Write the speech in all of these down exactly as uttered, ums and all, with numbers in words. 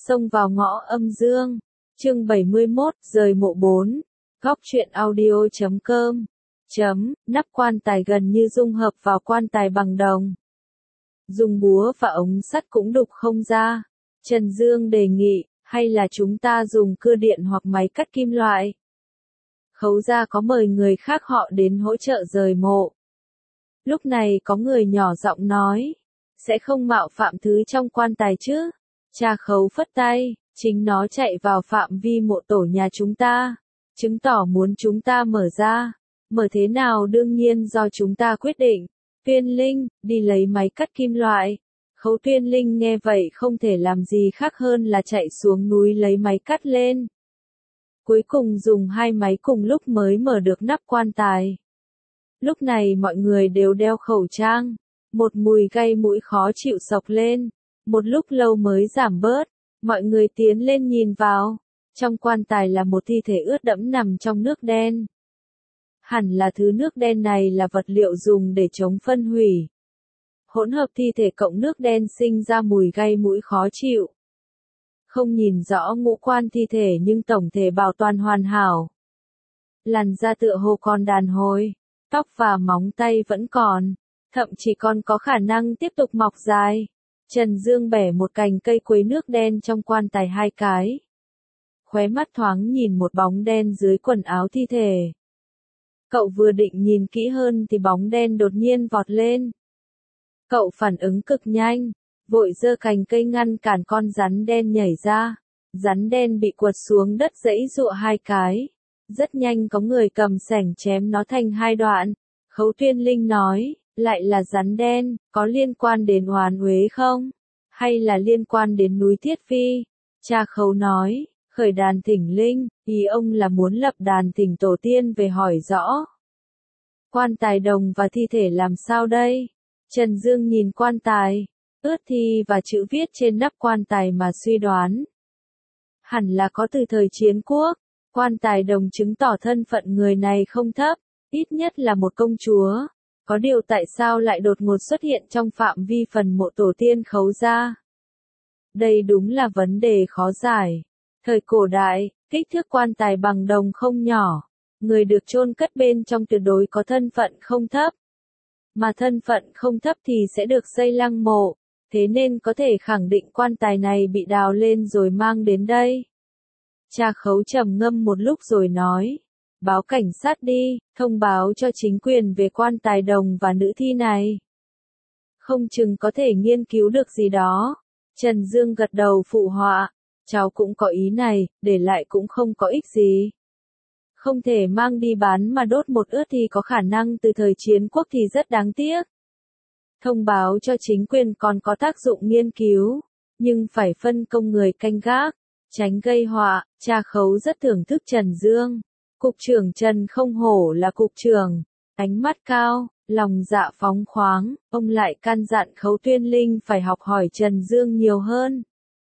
Xông vào ngõ âm dương. Chương bảy mươi mốt, rời mộ bốn. Góc truyện audio chấm com. Chấm, nắp quan tài gần như dung hợp vào quan tài bằng đồng. Dùng búa và ống sắt cũng đục không ra. Trần Dương đề nghị, hay là chúng ta dùng cưa điện hoặc máy cắt kim loại. Khấu gia có mời người khác họ đến hỗ trợ rời mộ. Lúc này có người nhỏ giọng nói, sẽ không mạo phạm thứ trong quan tài chứ. Cha Khấu phất tay, chính nó chạy vào phạm vi mộ tổ nhà chúng ta, chứng tỏ muốn chúng ta mở ra. Mở thế nào đương nhiên do chúng ta quyết định. Tuyên Linh, đi lấy máy cắt kim loại. Khấu Tuyên Linh nghe vậy không thể làm gì khác hơn là chạy xuống núi lấy máy cắt lên. Cuối cùng dùng hai máy cùng lúc mới mở được nắp quan tài. Lúc này mọi người đều đeo khẩu trang. Một mùi gây mũi khó chịu xộc lên. Một lúc lâu mới giảm bớt. Mọi người tiến lên nhìn vào. Trong quan tài là một thi thể ướt đẫm nằm trong nước đen. Hẳn là thứ nước đen này là vật liệu dùng để chống phân hủy. Hỗn hợp thi thể cộng nước đen sinh ra mùi gây mũi khó chịu. Không nhìn rõ ngũ quan thi thể nhưng tổng thể bảo toàn hoàn hảo. Làn da tựa hồ còn đàn hồi, tóc và móng tay vẫn còn, thậm chí còn có khả năng tiếp tục mọc dài. Trần Dương bẻ một cành cây quấy nước đen trong quan tài hai cái. Khóe mắt thoáng nhìn một bóng đen dưới quần áo thi thể. Cậu vừa định nhìn kỹ hơn thì bóng đen đột nhiên vọt lên. Cậu phản ứng cực nhanh, vội giơ cành cây ngăn cản con rắn đen nhảy ra. Rắn đen bị quật xuống đất giãy giụa hai cái. Rất nhanh có người cầm xẻng chém nó thành hai đoạn. Khấu Tuyên Linh nói, lại là rắn đen, có liên quan đến oán uế không? Hay là liên quan đến núi Thiết Phi? Cha Khấu nói, khởi đàn thỉnh linh, ý ông là muốn lập đàn thỉnh tổ tiên về hỏi rõ. Quan tài đồng và thi thể làm sao đây? Trần Dương nhìn quan tài, ướt thi và chữ viết trên nắp quan tài mà suy đoán. Hẳn là có từ thời chiến quốc, quan tài đồng chứng tỏ thân phận người này không thấp, ít nhất là một công chúa. Có điều tại sao lại đột ngột xuất hiện trong phạm vi phần mộ tổ tiên Khấu gia? Đây đúng là vấn đề khó giải. Thời cổ đại, kích thước quan tài bằng đồng không nhỏ, người được chôn cất bên trong tuyệt đối có thân phận không thấp. Mà thân phận không thấp thì sẽ được xây lăng mộ, thế nên có thể khẳng định quan tài này bị đào lên rồi mang đến đây. Cha Khấu trầm ngâm một lúc rồi nói, báo cảnh sát đi, thông báo cho chính quyền về quan tài đồng và nữ thi này. Không chừng có thể nghiên cứu được gì đó. Trần Dương gật đầu phụ họa, cháu cũng có ý này, để lại cũng không có ích gì. Không thể mang đi bán mà đốt một ướt thì có khả năng từ thời chiến quốc thì rất đáng tiếc. Thông báo cho chính quyền còn có tác dụng nghiên cứu, nhưng phải phân công người canh gác, tránh gây họa. Cha Khấu rất thưởng thức Trần Dương. Cục trưởng Trần không hổ là cục trưởng, ánh mắt cao, lòng dạ phóng khoáng, ông lại căn dặn Khấu Tuyên Linh phải học hỏi Trần Dương nhiều hơn.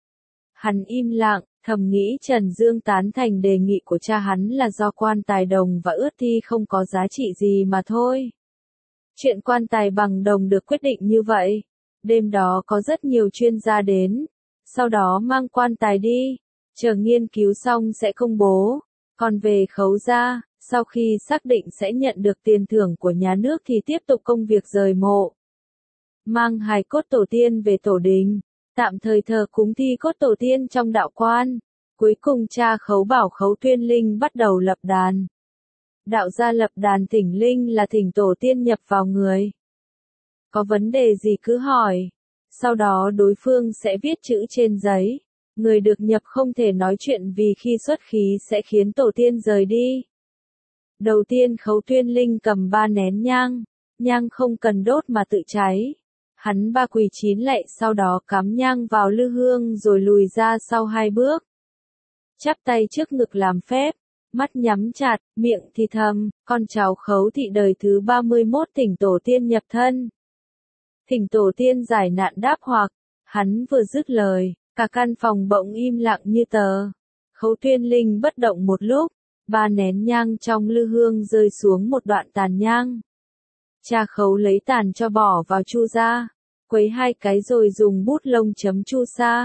Hắn im lặng, thầm nghĩ Trần Dương tán thành đề nghị của cha hắn là do quan tài đồng và ướt thi không có giá trị gì mà thôi. Chuyện quan tài bằng đồng được quyết định như vậy. Đêm đó có rất nhiều chuyên gia đến, sau đó mang quan tài đi, chờ nghiên cứu xong sẽ công bố. Còn về Khấu gia, sau khi xác định sẽ nhận được tiền thưởng của nhà nước thì tiếp tục công việc rời mộ. Mang hài cốt tổ tiên về tổ đình, tạm thời thờ cúng thi cốt tổ tiên trong đạo quan. Cuối cùng cha Khấu bảo Khấu Tuyên Linh bắt đầu lập đàn. Đạo gia lập đàn thỉnh linh là thỉnh tổ tiên nhập vào người. Có vấn đề gì cứ hỏi. Sau đó đối phương sẽ viết chữ trên giấy. Người được nhập không thể nói chuyện vì khi xuất khí sẽ khiến tổ tiên rời đi. Đầu tiên Khấu Tuyên Linh cầm ba nén nhang. Nhang không cần đốt mà tự cháy. Hắn ba quỳ chín lạy sau đó cắm nhang vào lư hương rồi lùi ra sau hai bước. Chắp tay trước ngực làm phép, mắt nhắm chặt, miệng thì thầm, con cháu Khấu thị đời thứ ba mươi mốt thỉnh tổ tiên nhập thân. Thỉnh tổ tiên giải nạn đáp hoặc, hắn vừa dứt lời, cả căn phòng bỗng im lặng như tờ. Khấu Tuyên Linh bất động một lúc, ba nén nhang trong lư hương rơi xuống một đoạn tàn nhang. Cha Khấu lấy tàn cho bỏ vào chu sa, quấy hai cái rồi dùng bút lông chấm chu sa.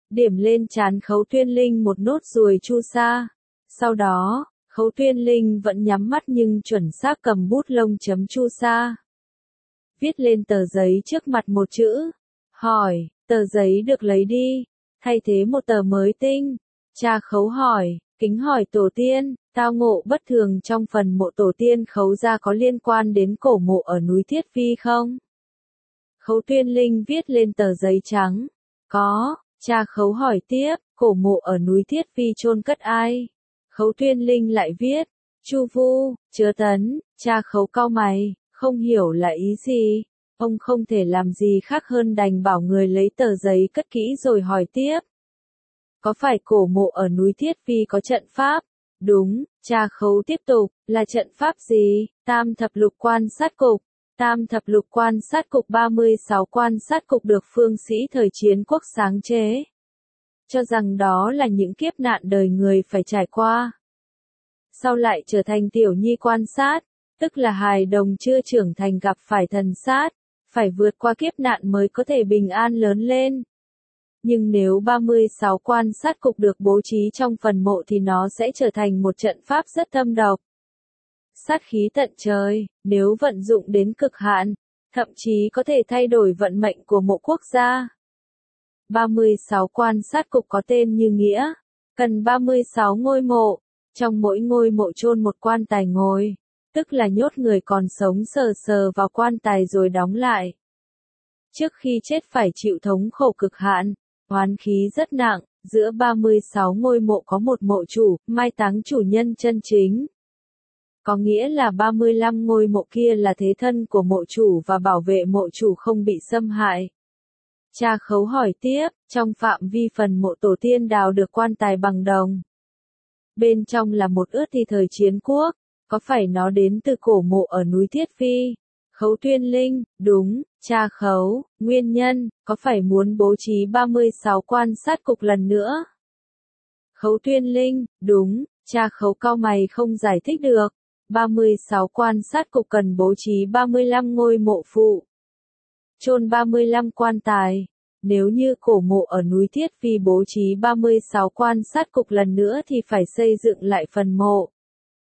Điểm lên trán Khấu Tuyên Linh một nốt ruồi chu sa. Sau đó, Khấu Tuyên Linh vẫn nhắm mắt nhưng chuẩn xác cầm bút lông chấm chu sa. Viết lên tờ giấy trước mặt một chữ. Hỏi, tờ giấy được lấy đi, thay thế một tờ mới tinh. Cha Khấu hỏi, kính hỏi tổ tiên, tao ngộ bất thường trong phần mộ tổ tiên Khấu gia có liên quan đến cổ mộ ở núi Thiết Phi không? Khấu Tuyên Linh viết lên tờ giấy trắng. Có. Cha Khấu hỏi tiếp, cổ mộ ở núi Thiết Phi chôn cất ai? Khấu Tuyên Linh lại viết, Chu Vu, Chứa Tấn. Cha Khấu cau mày, không hiểu là ý gì. Ông không thể làm gì khác hơn đành bảo người lấy tờ giấy cất kỹ rồi hỏi tiếp. Có phải cổ mộ ở núi Thiết Phi có trận pháp? Đúng. Cha Khấu tiếp tục, là trận pháp gì? Tam thập lục quan sát cục. Tam thập lục quan sát cục ba mươi sáu quan sát cục được phương sĩ thời chiến quốc sáng chế. Cho rằng đó là những kiếp nạn đời người phải trải qua. Sau lại trở thành tiểu nhi quan sát, tức là hài đồng chưa trưởng thành gặp phải thần sát, phải vượt qua kiếp nạn mới có thể bình an lớn lên. Nhưng nếu ba mươi sáu quan sát cục được bố trí trong phần mộ thì nó sẽ trở thành một trận pháp rất thâm độc. Sát khí tận trời, nếu vận dụng đến cực hạn, thậm chí có thể thay đổi vận mệnh của mộ quốc gia. ba mươi sáu quan sát cục có tên như nghĩa, cần ba mươi sáu ngôi mộ, trong mỗi ngôi mộ chôn một quan tài ngồi, tức là nhốt người còn sống sờ sờ vào quan tài rồi đóng lại. Trước khi chết phải chịu thống khổ cực hạn, oán khí rất nặng, giữa ba mươi sáu ngôi mộ có một mộ chủ, mai táng chủ nhân chân chính. Có nghĩa là ba mươi lăm ngôi mộ kia là thế thân của mộ chủ và bảo vệ mộ chủ không bị xâm hại. Cha Khấu hỏi tiếp, trong phạm vi phần mộ tổ tiên đào được quan tài bằng đồng. Bên trong là một ướt thi thời chiến quốc, có phải nó đến từ cổ mộ ở núi Thiết Phi? Khấu Tuyên Linh, đúng. Cha Khấu, nguyên nhân, có phải muốn bố trí ba mươi sáu quan sát cục lần nữa? Khấu Tuyên Linh, đúng. Cha Khấu cau mày không giải thích được. ba mươi sáu quan sát cục cần bố trí ba mươi lăm ngôi mộ phụ. Chôn ba mươi lăm quan tài. Nếu như cổ mộ ở núi Thiết Phi bố trí ba mươi sáu quan sát cục lần nữa thì phải xây dựng lại phần mộ.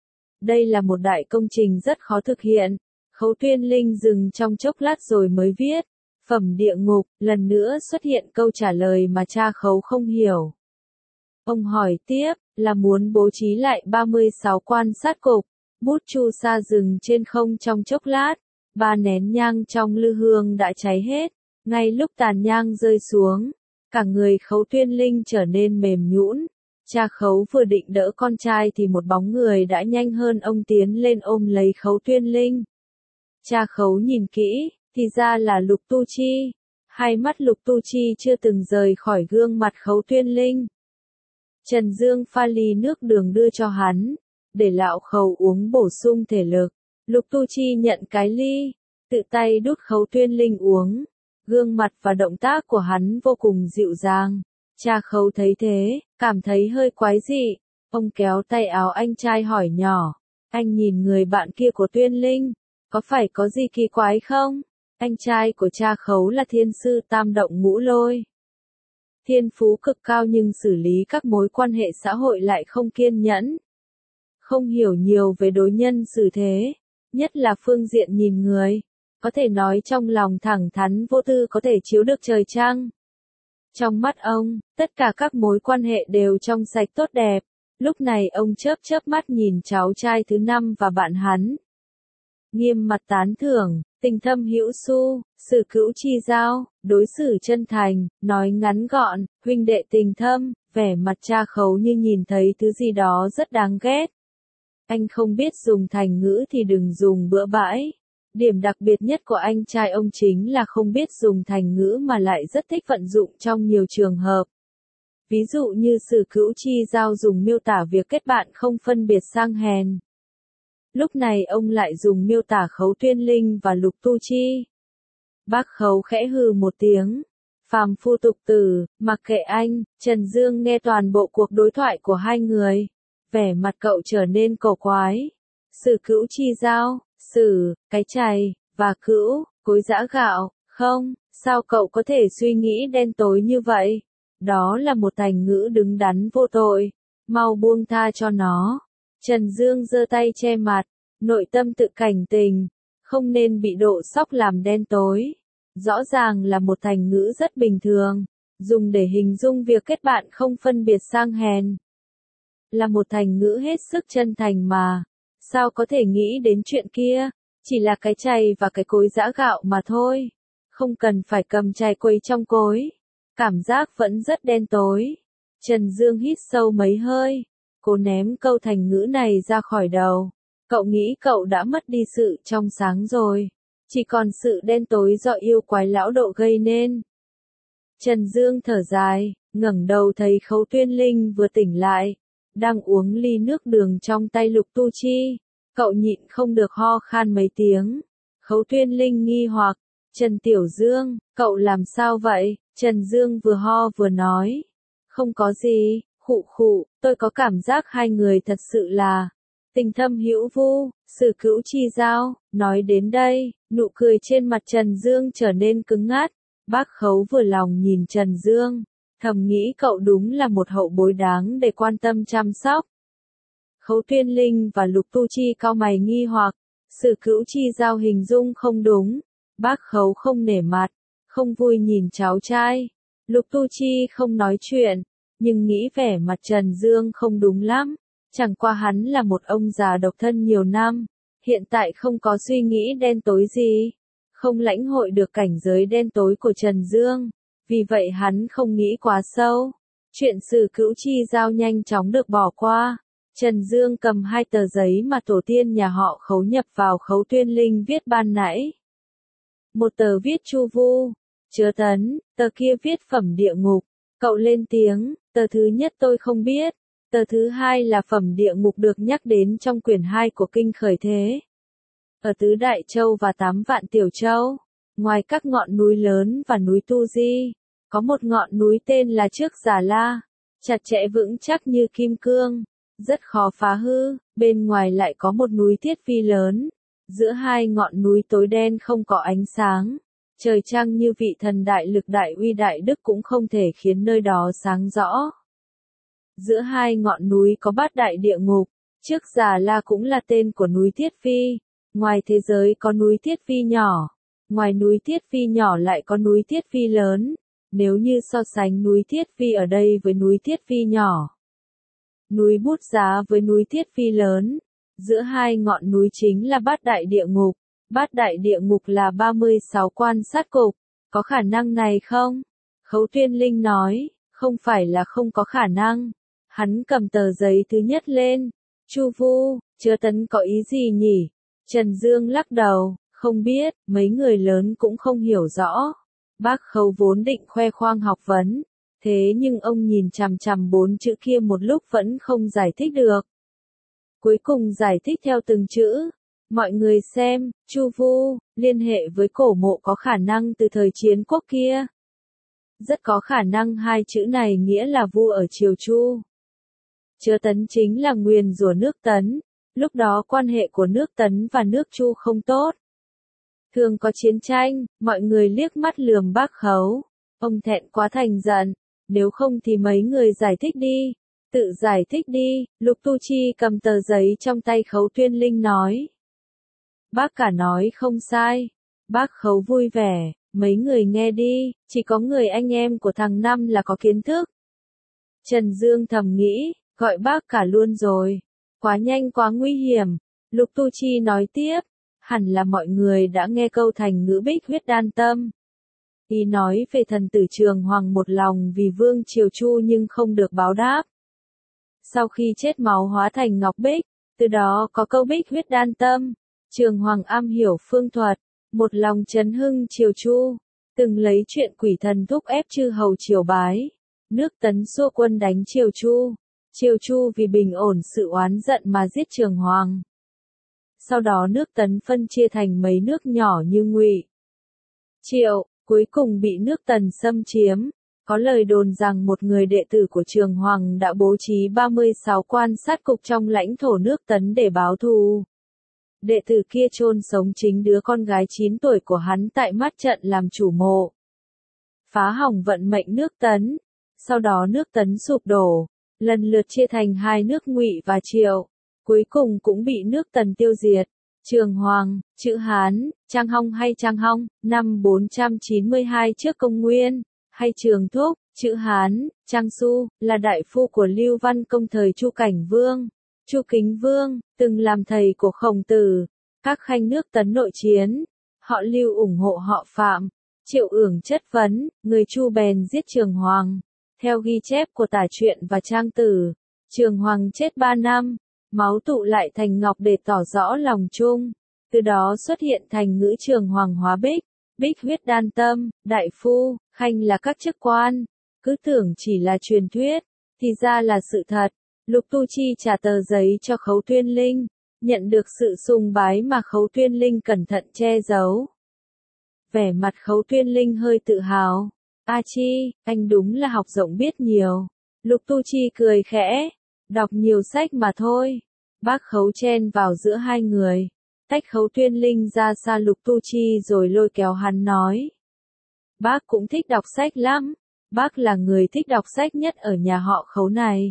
Đây là một đại công trình rất khó thực hiện. Khấu Tuyên Linh dừng trong chốc lát rồi mới viết. Phẩm địa ngục, lần nữa xuất hiện câu trả lời mà cha Khấu không hiểu. Ông hỏi tiếp, là muốn bố trí lại ba mươi sáu quan sát cục. Bút chu sa dừng trên không trong chốc lát, ba nén nhang trong lư hương đã cháy hết. Ngay lúc tàn nhang rơi xuống, cả người Khấu Tuyên Linh trở nên mềm nhũn. Cha Khấu vừa định đỡ con trai thì một bóng người đã nhanh hơn ông tiến lên ôm lấy Khấu Tuyên Linh. Cha Khấu nhìn kỹ, thì ra là Lục Tu Chi. Hai mắt Lục Tu Chi chưa từng rời khỏi gương mặt Khấu Tuyên Linh. Trần Dương pha ly nước đường đưa cho hắn, để lão Khấu uống bổ sung thể lực. Lục Tu Chi nhận cái ly, tự tay đút Khấu Tuyên Linh uống. Gương mặt và động tác của hắn vô cùng dịu dàng. Cha Khấu thấy thế, cảm thấy hơi quái dị. Ông kéo tay áo anh trai hỏi nhỏ. Anh nhìn người bạn kia của Tuyên Linh, có phải có gì kỳ quái không? Anh trai của cha Khấu là thiên sư tam động ngũ lôi. Thiên phú cực cao nhưng xử lý các mối quan hệ xã hội lại không kiên nhẫn. Không hiểu nhiều về đối nhân xử thế, nhất là phương diện nhìn người. Có thể nói trong lòng thẳng thắn vô tư có thể chiếu được trời trăng. Trong mắt ông, tất cả các mối quan hệ đều trong sạch tốt đẹp. Lúc này ông chớp chớp mắt nhìn cháu trai thứ năm và bạn hắn. Nghiêm mặt tán thưởng, tình thâm hữu xu, sử cữu chi giao, đối xử chân thành, nói ngắn gọn, huynh đệ tình thâm, vẻ mặt cha Khấu như nhìn thấy thứ gì đó rất đáng ghét. Anh không biết dùng thành ngữ thì đừng dùng bừa bãi. Điểm đặc biệt nhất của anh trai ông chính là không biết dùng thành ngữ mà lại rất thích vận dụng trong nhiều trường hợp. Ví dụ như sử cữu chi giao dùng miêu tả việc kết bạn không phân biệt sang hèn. Lúc này ông lại dùng miêu tả Khấu Tuyên Linh và Lục Tu Chi. Bác Khấu khẽ hừ một tiếng. Phàm phu tục tử, mặc kệ anh. Trần Dương nghe toàn bộ cuộc đối thoại của hai người. Vẻ mặt cậu trở nên cổ quái. Sử cữu chi giao, sử, cái chày, và cữu, cối giã gạo, không, sao cậu có thể suy nghĩ đen tối như vậy? Đó là một thành ngữ đứng đắn vô tội, mau buông tha cho nó. Trần Dương giơ tay che mặt, nội tâm tự cảnh tình, không nên bị độ sóc làm đen tối. Rõ ràng là một thành ngữ rất bình thường, dùng để hình dung việc kết bạn không phân biệt sang hèn. Là một thành ngữ hết sức chân thành mà, sao có thể nghĩ đến chuyện kia, chỉ là cái chày và cái cối giã gạo mà thôi, không cần phải cầm chày quấy trong cối, cảm giác vẫn rất đen tối. Trần Dương hít sâu mấy hơi, cố ném câu thành ngữ này ra khỏi đầu, cậu nghĩ cậu đã mất đi sự trong sáng rồi, chỉ còn sự đen tối do yêu quái lão độ gây nên. Trần Dương thở dài, ngẩng đầu thấy Khấu Tuyên Linh vừa tỉnh lại, đang uống ly nước đường trong tay Lục Tu Chi, cậu nhịn không được ho khan mấy tiếng. Khấu Tuyên Linh nghi hoặc, Trần Tiểu Dương, cậu làm sao vậy? Trần Dương vừa ho vừa nói, không có gì, khụ khụ, tôi có cảm giác hai người thật sự là tình thâm hữu vu, sử cữu chi giao. Nói đến đây, nụ cười trên mặt Trần Dương trở nên cứng ngắt. Bác Khấu vừa lòng nhìn Trần Dương, thầm nghĩ cậu đúng là một hậu bối đáng để quan tâm chăm sóc. Khấu Tuyên Linh và Lục Tu Chi cau mày nghi hoặc, sử cữu chi giao hình dung không đúng. Bác Khấu không nể mặt, không vui nhìn cháu trai. Lục Tu Chi không nói chuyện, nhưng nghĩ vẻ mặt Trần Dương không đúng lắm. Chẳng qua hắn là một ông già độc thân nhiều năm, hiện tại không có suy nghĩ đen tối gì, không lãnh hội được cảnh giới đen tối của Trần Dương, vì vậy hắn không nghĩ quá sâu. Chuyện sử cữu chi giao nhanh chóng được bỏ qua. Trần Dương cầm hai tờ giấy mà tổ tiên nhà họ Khấu nhập vào Khấu Tuyên Linh viết ban nãy. Một tờ viết Chu Vu, Chứa Tấn, tờ kia viết Phẩm Địa Ngục. Cậu lên tiếng, tờ thứ nhất tôi không biết, tờ thứ hai là Phẩm Địa Ngục được nhắc đến trong quyển hai của Kinh Khởi Thế. Ở Tứ Đại Châu và Tám Vạn Tiểu Châu, ngoài các ngọn núi lớn và núi Tu Di, có một ngọn núi tên là Trước Già La, chặt chẽ vững chắc như kim cương, rất khó phá hư, bên ngoài lại có một núi Thiết Vi lớn, giữa hai ngọn núi tối đen không có ánh sáng, trời trăng như vị thần đại lực đại uy đại đức cũng không thể khiến nơi đó sáng rõ. Giữa hai ngọn núi có Bát Đại Địa Ngục, Trước Già La cũng là tên của núi Thiết Vi. Ngoài thế giới có núi Thiết Vi nhỏ, ngoài núi Thiết Vi nhỏ lại có núi Thiết Vi lớn. Nếu như so sánh núi Thiết Vi ở đây với núi Thiết Vi nhỏ, núi Bút Giá với núi Thiết Vi lớn, giữa hai ngọn núi chính là Bát Đại Địa Ngục. Bát Đại Địa Ngục là ba mươi sáu quan sát cục, có khả năng này không? Khấu Tuyên Linh nói, không phải là không có khả năng. Hắn cầm tờ giấy thứ nhất lên, Chu Vu, Chứa Tấn có ý gì nhỉ? Trần Dương lắc đầu, không biết, mấy người lớn cũng không hiểu rõ. Bác Khấu vốn định khoe khoang học vấn, thế nhưng ông nhìn chằm chằm bốn chữ kia một lúc vẫn không giải thích được. Cuối cùng giải thích theo từng chữ. Mọi người xem, Chu Vu, liên hệ với cổ mộ có khả năng từ thời chiến quốc kia. Rất có khả năng hai chữ này nghĩa là vua ở triều Chu. Chứa Tấn chính là nguyền rủa nước Tấn. Lúc đó quan hệ của nước Tấn và nước Chu không tốt. Thường có chiến tranh, mọi người liếc mắt lườm Bác Khấu. Ông thẹn quá thành giận, nếu không thì mấy người giải thích đi. Tự giải thích đi, Lục Tu Chi cầm tờ giấy trong tay Khấu Tuyên Linh nói. Bác cả nói không sai. Bác Khấu vui vẻ, mấy người nghe đi, chỉ có người anh em của thằng Năm là có kiến thức. Trần Dương thầm nghĩ, gọi bác cả luôn rồi. Quá nhanh quá nguy hiểm. Lục Tu Chi nói tiếp, hẳn là mọi người đã nghe câu thành ngữ Bích Huyết Đan Tâm. Ý nói về thần tử Trường Hoàng một lòng vì vương triều Chu nhưng không được báo đáp. Sau khi chết máu hóa thành ngọc bích, từ đó có câu Bích Huyết Đan Tâm. Trường Hoàng am hiểu phương thuật, một lòng chấn hưng triều Chu, từng lấy chuyện quỷ thần thúc ép chư hầu triều bái. Nước Tấn xua quân đánh triều Chu. Triều Chu vì bình ổn sự oán giận mà giết Trường Hoàng. Sau đó nước Tấn phân chia thành mấy nước nhỏ như Ngụy, Triệu, cuối cùng bị nước Tần xâm chiếm. Có lời đồn rằng một người đệ tử của Trường Hoàng đã bố trí ba mươi sáu quan sát cục trong lãnh thổ nước Tấn để báo thù. Đệ tử kia chôn sống chính đứa con gái chín tuổi của hắn tại mắt trận làm chủ mộ. Phá hỏng vận mệnh nước Tấn. sau đó nước Tấn sụp đổ, lần lượt chia thành hai nước Ngụy và Triệu, cuối cùng cũng bị nước Tần tiêu diệt. Trường Hoàng, chữ Hán, Trang Hong hay Trang Hong, năm bốn trăm chín mươi hai trước công nguyên, hay Trường Thúc, chữ Hán, Trang Su, là đại phu của Lưu Văn Công thời Chu Cảnh Vương, Chu Kính Vương, từng làm thầy của Khổng Tử. Các khanh nước Tấn nội chiến, họ Lưu ủng hộ họ Phạm, Triệu ưởng chất vấn, người Chu bèn giết Trường Hoàng. Theo ghi chép của Tả Truyện và Trang Tử, Trường Hoàng chết ba năm, máu tụ lại thành ngọc để tỏ rõ lòng chung. Từ đó xuất hiện thành ngữ Trường Hoàng hóa bích, bích huyết đan tâm, đại phu, khanh là các chức quan. Cứ tưởng chỉ là truyền thuyết, thì ra là sự thật. Lục Tu Chi trả tờ giấy cho Khấu Tuyên Linh, nhận được sự sùng bái mà Khấu Tuyên Linh cẩn thận che giấu. Vẻ mặt Khấu Tuyên Linh hơi tự hào. A Chi, anh đúng là học rộng biết nhiều. Lục Tu Chi cười khẽ, đọc nhiều sách mà thôi. Bác Khấu chen vào giữa hai người, tách Khấu Tuyên Linh ra xa Lục Tu Chi rồi lôi kéo hắn nói. Bác cũng thích đọc sách lắm, bác là người thích đọc sách nhất ở nhà họ Khấu này.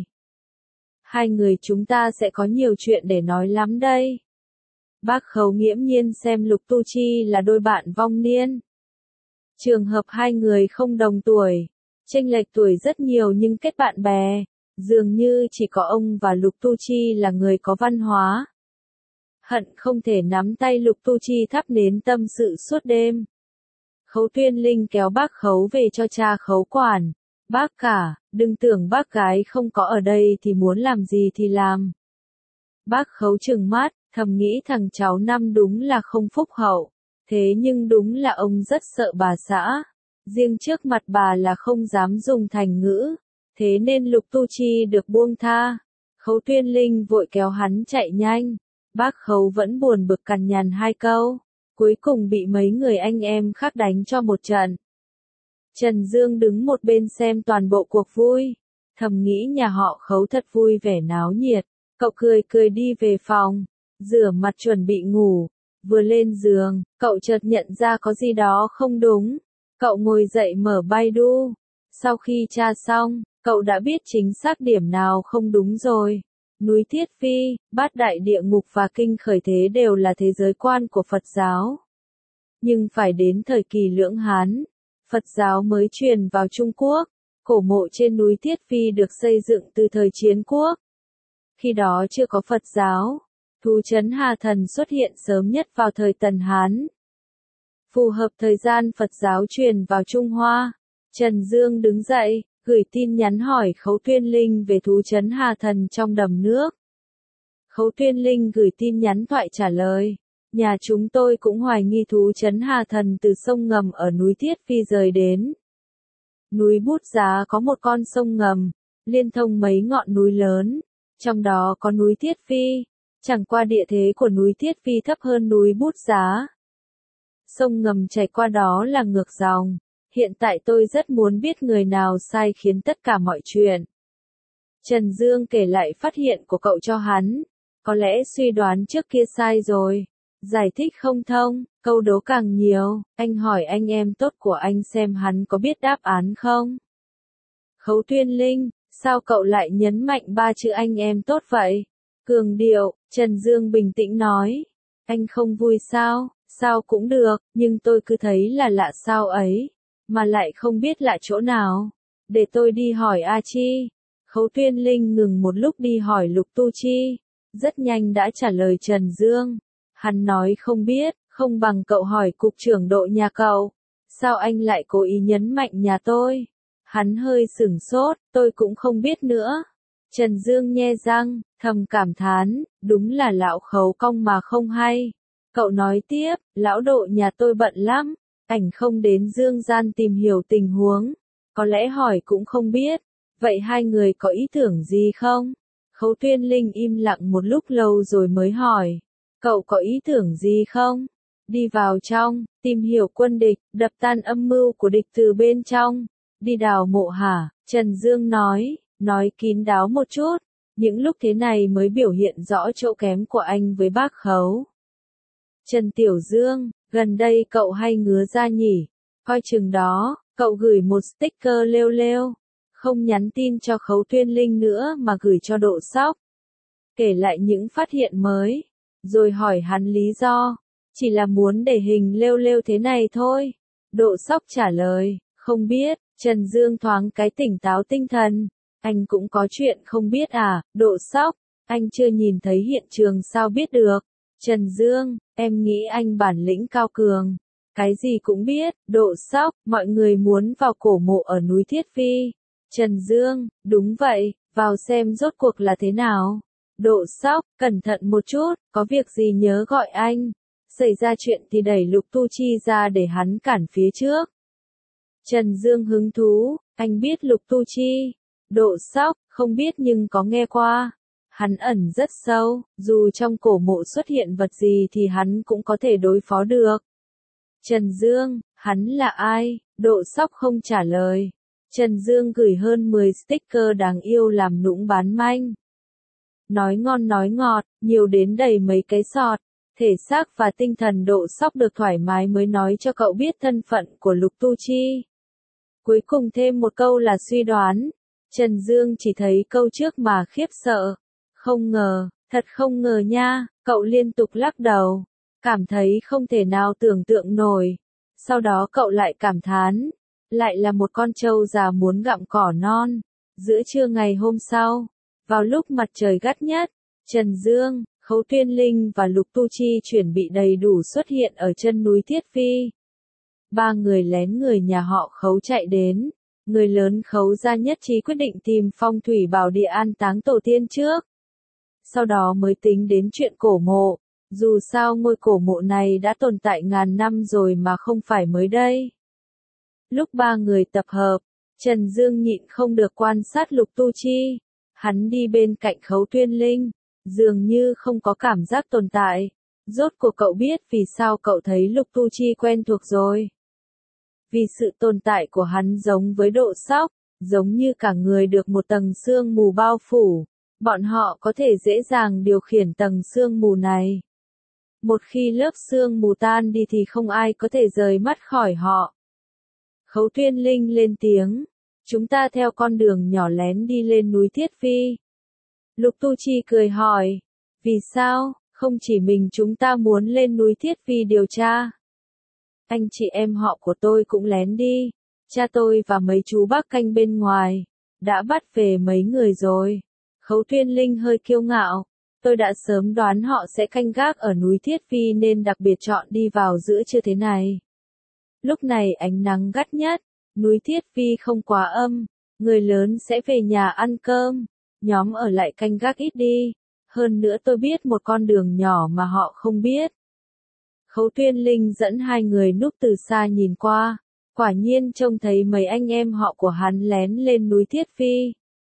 Hai người chúng ta sẽ có nhiều chuyện để nói lắm đây. Bác Khấu nghiễm nhiên xem Lục Tu Chi là đôi bạn vong niên. Trường hợp hai người không đồng tuổi, chênh lệch tuổi rất nhiều nhưng kết bạn bè, dường như chỉ có ông và Lục Tu Chi là người có văn hóa. Hận không thể nắm tay Lục Tu Chi thắp nến tâm sự suốt đêm. Khấu Tuyên Linh kéo bác Khấu về cho cha Khấu quản. Bác cả, đừng tưởng bác gái không có ở đây thì muốn làm gì thì làm. Bác Khấu trừng mắt, thầm nghĩ thằng cháu năm đúng là không phúc hậu. Thế nhưng đúng là ông rất sợ bà xã. Riêng trước mặt bà là không dám dùng thành ngữ. Thế nên Lục Tu Chi được buông tha. Khấu Tuyên Linh vội kéo hắn chạy nhanh. Bác Khấu vẫn buồn bực cằn nhằn hai câu. Cuối cùng bị mấy người anh em khác đánh cho một trận. Trần Dương đứng một bên xem toàn bộ cuộc vui. Thầm nghĩ nhà họ Khấu thật vui vẻ náo nhiệt. Cậu cười cười đi về phòng. Rửa mặt chuẩn bị ngủ. Vừa lên giường, cậu chợt nhận ra có gì đó không đúng. Cậu ngồi dậy mở Baidu. Sau khi tra xong, cậu đã biết chính xác điểm nào không đúng rồi. Núi Thiết Phi, Bát Đại Địa Ngục và Kinh Khởi Thế đều là thế giới quan của Phật giáo. Nhưng phải đến thời kỳ Lưỡng Hán, Phật giáo mới truyền vào Trung Quốc. Cổ mộ trên núi Thiết Phi được xây dựng từ thời Chiến Quốc. Khi đó chưa có Phật giáo. Thú trấn Hà Thần xuất hiện sớm nhất vào thời Tần Hán. Phù hợp thời gian Phật giáo truyền vào Trung Hoa. Trần Dương đứng dậy, gửi tin nhắn hỏi Khấu Tuyên Linh về thú trấn Hà Thần trong đầm nước. Khấu Tuyên Linh gửi tin nhắn thoại trả lời. Nhà chúng tôi cũng hoài nghi thú trấn Hà Thần từ sông ngầm ở núi Thiết Phi rời đến. Núi Bút Giá có một con sông ngầm, liên thông mấy ngọn núi lớn, trong đó có núi Thiết Phi. Chẳng qua địa thế của núi Thiết Phi thấp hơn núi Bút Giá. Sông ngầm chảy qua đó là ngược dòng. Hiện tại tôi rất muốn biết người nào sai khiến tất cả mọi chuyện. Trần Dương kể lại phát hiện của cậu cho hắn. Có lẽ suy đoán trước kia sai rồi. Giải thích không thông, câu đố càng nhiều. Anh hỏi anh em tốt của anh xem hắn có biết đáp án không? Khấu Tuyên Linh, sao cậu lại nhấn mạnh ba chữ anh em tốt vậy? Cường điệu, Trần Dương bình tĩnh nói. Anh không vui sao? Sao cũng được, nhưng tôi cứ thấy là lạ sao ấy. Mà lại không biết lạ chỗ nào. Để tôi đi hỏi A Chi. Khấu Tuyên Linh ngừng một lúc đi hỏi Lục Tu Chi. Rất nhanh đã trả lời Trần Dương. Hắn nói không biết, không bằng cậu hỏi cục trưởng đội nhà cậu. Sao anh lại cố ý nhấn mạnh nhà tôi? Hắn hơi sửng sốt, tôi cũng không biết nữa. Trần Dương nhe răng, thầm cảm thán, đúng là lão Khấu cong mà không hay. Cậu nói tiếp, lão độ nhà tôi bận lắm, ảnh không đến Dương gian tìm hiểu tình huống. Có lẽ hỏi cũng không biết. Vậy hai người có ý tưởng gì không? Khấu Tuyên Linh im lặng một lúc lâu rồi mới hỏi. Cậu có ý tưởng gì không? Đi vào trong, tìm hiểu quân địch, đập tan âm mưu của địch từ bên trong. Đi đào mộ hả? Trần Dương nói, nói kín đáo một chút. Những lúc thế này mới biểu hiện rõ chỗ kém của anh với bác Khấu. Trần Tiểu Dương, gần đây cậu hay ngứa ra nhỉ? Coi chừng đó, cậu gửi một sticker lêu lêu. không nhắn tin cho Khấu Tuyên Linh nữa mà gửi cho Độ Sóc. Kể lại những phát hiện mới, rồi hỏi hắn lý do, chỉ là muốn để hình lêu lêu thế này thôi. Độ Sóc trả lời, không biết. Trần Dương thoáng cái tỉnh táo tinh thần, anh cũng có chuyện không biết à? Độ Sóc, anh chưa nhìn thấy hiện trường sao biết được? Trần Dương, em nghĩ anh bản lĩnh cao cường, cái gì cũng biết. Độ Sóc, mọi người muốn vào cổ mộ ở núi Thiết Phi. Trần Dương, đúng vậy, vào xem rốt cuộc là thế nào. Độ Sóc, cẩn thận một chút, có việc gì nhớ gọi anh. Xảy ra chuyện thì đẩy Lục Tu Chi ra để hắn cản phía trước. Trần Dương hứng thú, anh biết Lục Tu Chi. Độ Sóc, không biết nhưng có nghe qua. Hắn ẩn rất sâu, dù trong cổ mộ xuất hiện vật gì thì hắn cũng có thể đối phó được. Trần Dương, hắn là ai? Độ Sóc không trả lời. Trần Dương gửi hơn mười sticker đáng yêu làm nũng bán manh. Nói ngon nói ngọt, nhiều đến đầy mấy cái sọt. Thể xác và tinh thần Độ Sóc được thoải mái mới nói cho cậu biết thân phận của Lục Tu Chi. Cuối cùng thêm một câu là suy đoán. Trần Dương chỉ thấy câu trước mà khiếp sợ. Không ngờ, thật không ngờ nha, cậu liên tục lắc đầu. Cảm thấy không thể nào tưởng tượng nổi. Sau đó cậu lại cảm thán. Lại là một con trâu già muốn gặm cỏ non. Giữa trưa ngày hôm sau, vào lúc mặt trời gắt nhất, Trần Dương, Khấu Tuyên Linh và Lục Tu Chi chuẩn bị đầy đủ xuất hiện ở chân núi Thiết Phi. Ba người lén người nhà họ Khấu chạy đến. Người lớn Khấu gia nhất trí quyết định tìm phong thủy bảo địa an táng tổ tiên trước. Sau đó mới tính đến chuyện cổ mộ. Dù sao ngôi cổ mộ này đã tồn tại ngàn năm rồi mà không phải mới đây. Lúc ba người tập hợp, Trần Dương nhịn không được quan sát Lục Tu Chi. Hắn đi bên cạnh Khấu Tuyên Linh, dường như không có cảm giác tồn tại. Rốt cuộc cậu biết vì sao cậu thấy Lục Tu Chi quen thuộc rồi. Vì sự tồn tại của hắn giống với Độ Sóc, giống như cả người được một tầng sương mù bao phủ. Bọn họ có thể dễ dàng điều khiển tầng sương mù này. Một khi lớp sương mù tan đi thì không ai có thể rời mắt khỏi họ. Khấu Tuyên Linh lên tiếng. Chúng ta theo con đường nhỏ lén đi lên núi Thiết Phi. Lục Tu Chi cười hỏi. Vì sao, không chỉ mình chúng ta muốn lên núi Thiết Phi điều tra. Anh chị em họ của tôi cũng lén đi. Cha tôi và mấy chú bác canh bên ngoài. Đã bắt về mấy người rồi. Khấu Tuyên Linh hơi kiêu ngạo. Tôi đã sớm đoán họ sẽ canh gác ở núi Thiết Phi nên đặc biệt chọn đi vào giữa trưa thế này. Lúc này ánh nắng gắt nhất. Núi Thiết Phi không quá âm. Người lớn sẽ về nhà ăn cơm. Nhóm ở lại canh gác ít đi. Hơn nữa tôi biết một con đường nhỏ mà họ không biết. Khấu Tuyên Linh dẫn hai người núp từ xa nhìn qua. Quả nhiên trông thấy mấy anh em họ của hắn lén lên núi Thiết Phi.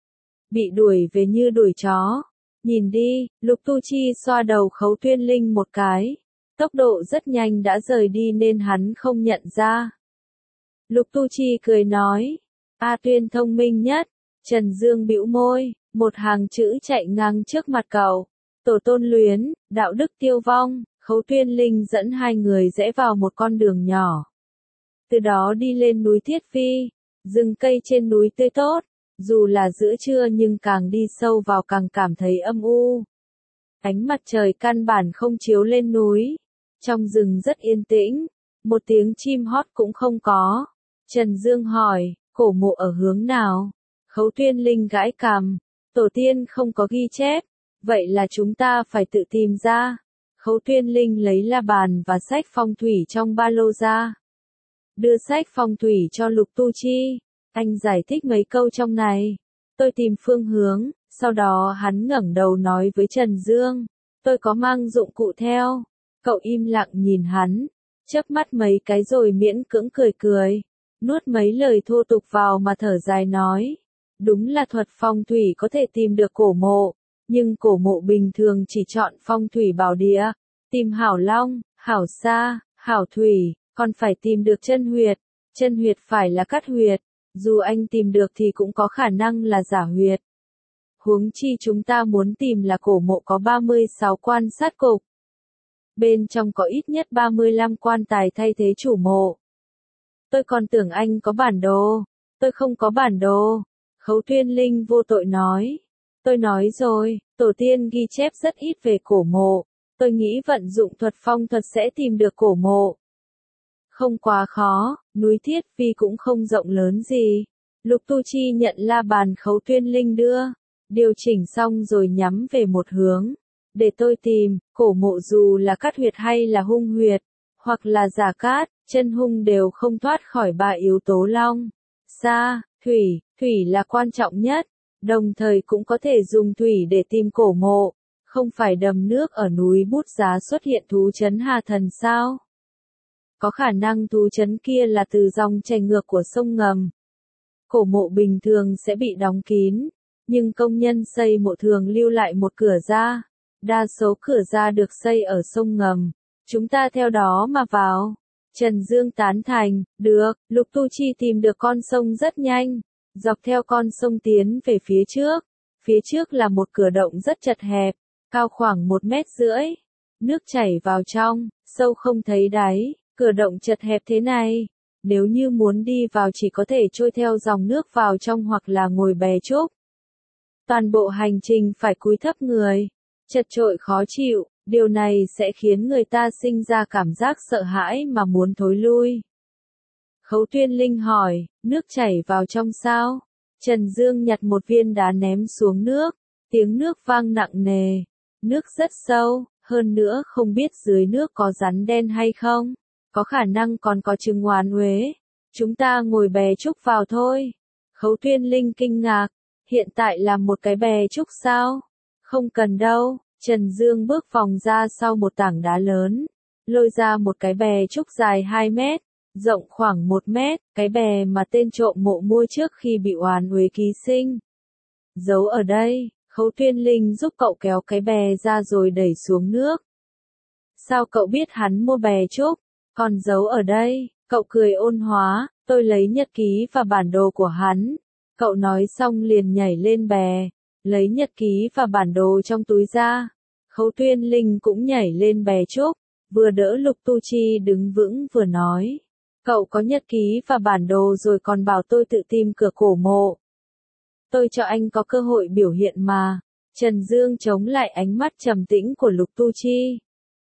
Bị đuổi về như đuổi chó. Nhìn đi, Lục Tu Chi xoa đầu Khấu Tuyên Linh một cái. Tốc độ rất nhanh đã rời đi nên hắn không nhận ra. Lục Tu Chi cười nói. A Tuyên thông minh nhất. Trần Dương bĩu môi, một hàng chữ chạy ngang trước mặt cậu. Tổ tôn luyến, đạo đức tiêu vong. Khấu Tuyên Linh dẫn hai người rẽ vào một con đường nhỏ. Từ đó đi lên núi Thiết Phi. Rừng cây trên núi tươi tốt. Dù là giữa trưa nhưng càng đi sâu vào càng cảm thấy âm u. Ánh mặt trời căn bản không chiếu lên núi. Trong rừng rất yên tĩnh. Một tiếng chim hót cũng không có. Trần Dương hỏi, cổ mộ ở hướng nào? Khấu Tuyên Linh gãi cằm. Tổ tiên không có ghi chép. Vậy là chúng ta phải tự tìm ra. Khấu Tuyên Linh lấy la bàn và sách phong thủy trong ba lô ra. Đưa sách phong thủy cho Lục Tu Chi. Anh giải thích mấy câu trong này. Tôi tìm phương hướng. Sau đó hắn ngẩng đầu nói với Trần Dương. Tôi có mang dụng cụ theo. Cậu im lặng nhìn hắn. Chớp mắt mấy cái rồi miễn cưỡng cười cười. Nuốt mấy lời thô tục vào mà thở dài nói. Đúng là thuật phong thủy có thể tìm được cổ mộ. Nhưng cổ mộ bình thường chỉ chọn phong thủy bảo địa. Tìm hảo long, hảo sa, hảo thủy. Còn phải tìm được chân huyệt. Chân huyệt phải là cắt huyệt. Dù anh tìm được thì cũng có khả năng là giả huyệt. Huống chi chúng ta muốn tìm là cổ mộ có ba mươi sáu quan sát cục. Bên trong có ít nhất ba mươi lăm quan tài thay thế chủ mộ. Tôi còn tưởng anh có bản đồ. Tôi không có bản đồ. Khấu Tuyên Linh vô tội nói. Tôi nói rồi, tổ tiên ghi chép rất ít về cổ mộ. Tôi nghĩ vận dụng thuật phong thuật sẽ tìm được cổ mộ. Không quá khó, núi Thiết Vi cũng không rộng lớn gì. Lục Tu Chi nhận la bàn Khấu Tuyên Linh đưa, điều chỉnh xong rồi nhắm về một hướng. Để tôi tìm, cổ mộ dù là cát huyệt hay là hung huyệt, hoặc là giả cát, chân hung đều không thoát khỏi ba yếu tố long, sa, thủy. Thủy là quan trọng nhất, đồng thời cũng có thể dùng thủy để tìm cổ mộ. Không phải đầm nước ở núi Bút Giá xuất hiện thú trấn Hà Thần sao? Có khả năng thú trấn kia là từ dòng chảy ngược của sông ngầm. Cổ mộ bình thường sẽ bị đóng kín, nhưng công nhân xây mộ thường lưu lại một cửa ra. Đa số cửa ra được xây ở sông ngầm. Chúng ta theo đó mà vào. Trần Dương tán thành, được, Lục Tu Chi tìm được con sông rất nhanh. Dọc theo con sông tiến về phía trước. Phía trước là một cửa động rất chật hẹp, cao khoảng một mét rưỡi. Nước chảy vào trong, sâu không thấy đáy, cửa động chật hẹp thế này. Nếu như muốn đi vào chỉ có thể trôi theo dòng nước vào trong hoặc là ngồi bè trúc. Toàn bộ hành trình phải cúi thấp người, chật chội khó chịu, điều này sẽ khiến người ta sinh ra cảm giác sợ hãi mà muốn thối lui. Khấu Tuyên Linh hỏi, nước chảy vào trong sao? Trần Dương nhặt một viên đá ném xuống nước, tiếng nước vang nặng nề, nước rất sâu, hơn nữa không biết dưới nước có rắn đen hay không, có khả năng còn có trứng oán uế. Chúng ta ngồi bè trúc vào thôi. Khấu Tuyên Linh kinh ngạc, hiện tại là một cái bè trúc sao? Không cần đâu. Trần Dương bước vòng ra sau một tảng đá lớn, lôi ra một cái bè trúc dài hai mét, rộng khoảng một mét, cái bè mà tên trộm mộ mua trước khi bị oán uế ký sinh. Giấu ở đây, Khấu Tuyên Linh giúp cậu kéo cái bè ra rồi đẩy xuống nước. Sao cậu biết hắn mua bè trúc, còn giấu ở đây? Cậu cười ôn hòa, tôi lấy nhật ký và bản đồ của hắn. Cậu nói xong liền nhảy lên bè, lấy nhật ký và bản đồ trong túi ra. Khấu Tuyên Linh cũng nhảy lên bè trúc, vừa đỡ Lục Tu Chi đứng vững vừa nói. Cậu có nhật ký và bản đồ rồi còn bảo tôi tự tìm cửa cổ mộ. Tôi cho anh có cơ hội biểu hiện mà. Trần Dương chống lại ánh mắt trầm tĩnh của Lục Tu Chi.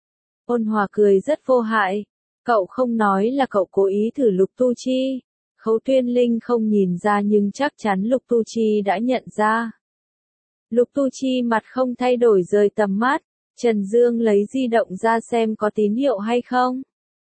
Ôn hòa cười rất vô hại. Cậu không nói là cậu cố ý thử Lục Tu Chi. Khấu Tuyên Linh không nhìn ra nhưng chắc chắn Lục Tu Chi đã nhận ra. Lục Tu Chi mặt không thay đổi rời tầm mắt. Trần Dương lấy di động ra xem có tín hiệu hay không.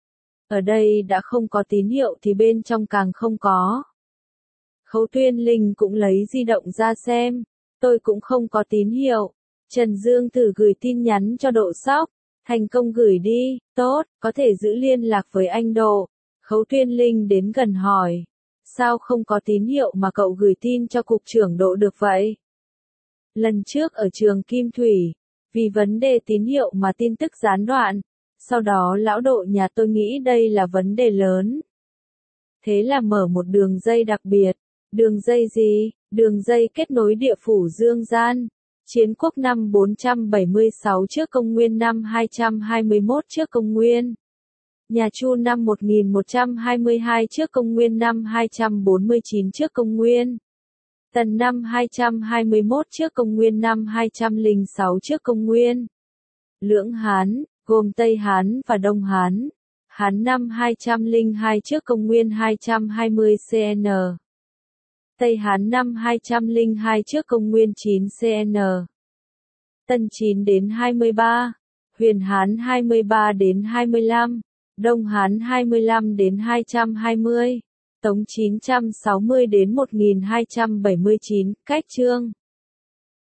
Ở đây đã không có tín hiệu thì bên trong càng không có. Khấu Tuyên Linh cũng lấy di động ra xem. Tôi cũng không có tín hiệu. Trần Dương thử gửi tin nhắn cho Độ Sóc. Thành công gửi đi, tốt, có thể giữ liên lạc với anh Độ. Khấu Tuyên Linh đến gần hỏi. Sao không có tín hiệu mà cậu gửi tin cho cục trưởng Độ được vậy? Lần trước ở trường Kim Thủy, vì vấn đề tín hiệu mà tin tức gián đoạn. Sau đó lão Độ nhà tôi nghĩ đây là vấn đề lớn. Thế là mở một đường dây đặc biệt. Đường dây gì? Đường dây kết nối địa phủ Dương Gian. Chiến quốc năm bốn trăm bảy mươi sáu trước công nguyên năm hai trăm hai mươi mốt trước công nguyên. Nhà Chu năm một nghìn một trăm hai mươi hai trước công nguyên năm hai trăm bốn mươi chín trước công nguyên. Tần năm hai trăm hai mươi mốt trước công nguyên năm hai trăm lẻ sáu trước công nguyên. Lưỡng Hán, gồm Tây Hán và Đông Hán. Hán năm hai trăm lẻ hai trước công nguyên hai trăm hai mươi xê en. Tây Hán năm hai trăm lẻ hai trước công nguyên chín xê en. Tân chín đến hai mươi ba. Huyền Hán hai mươi ba đến hai mươi lăm. Đông Hán hai mươi lăm đến hai trăm hai mươi. Tống chín trăm sáu mươi đến một nghìn hai trăm bảy mươi chín, cách chương.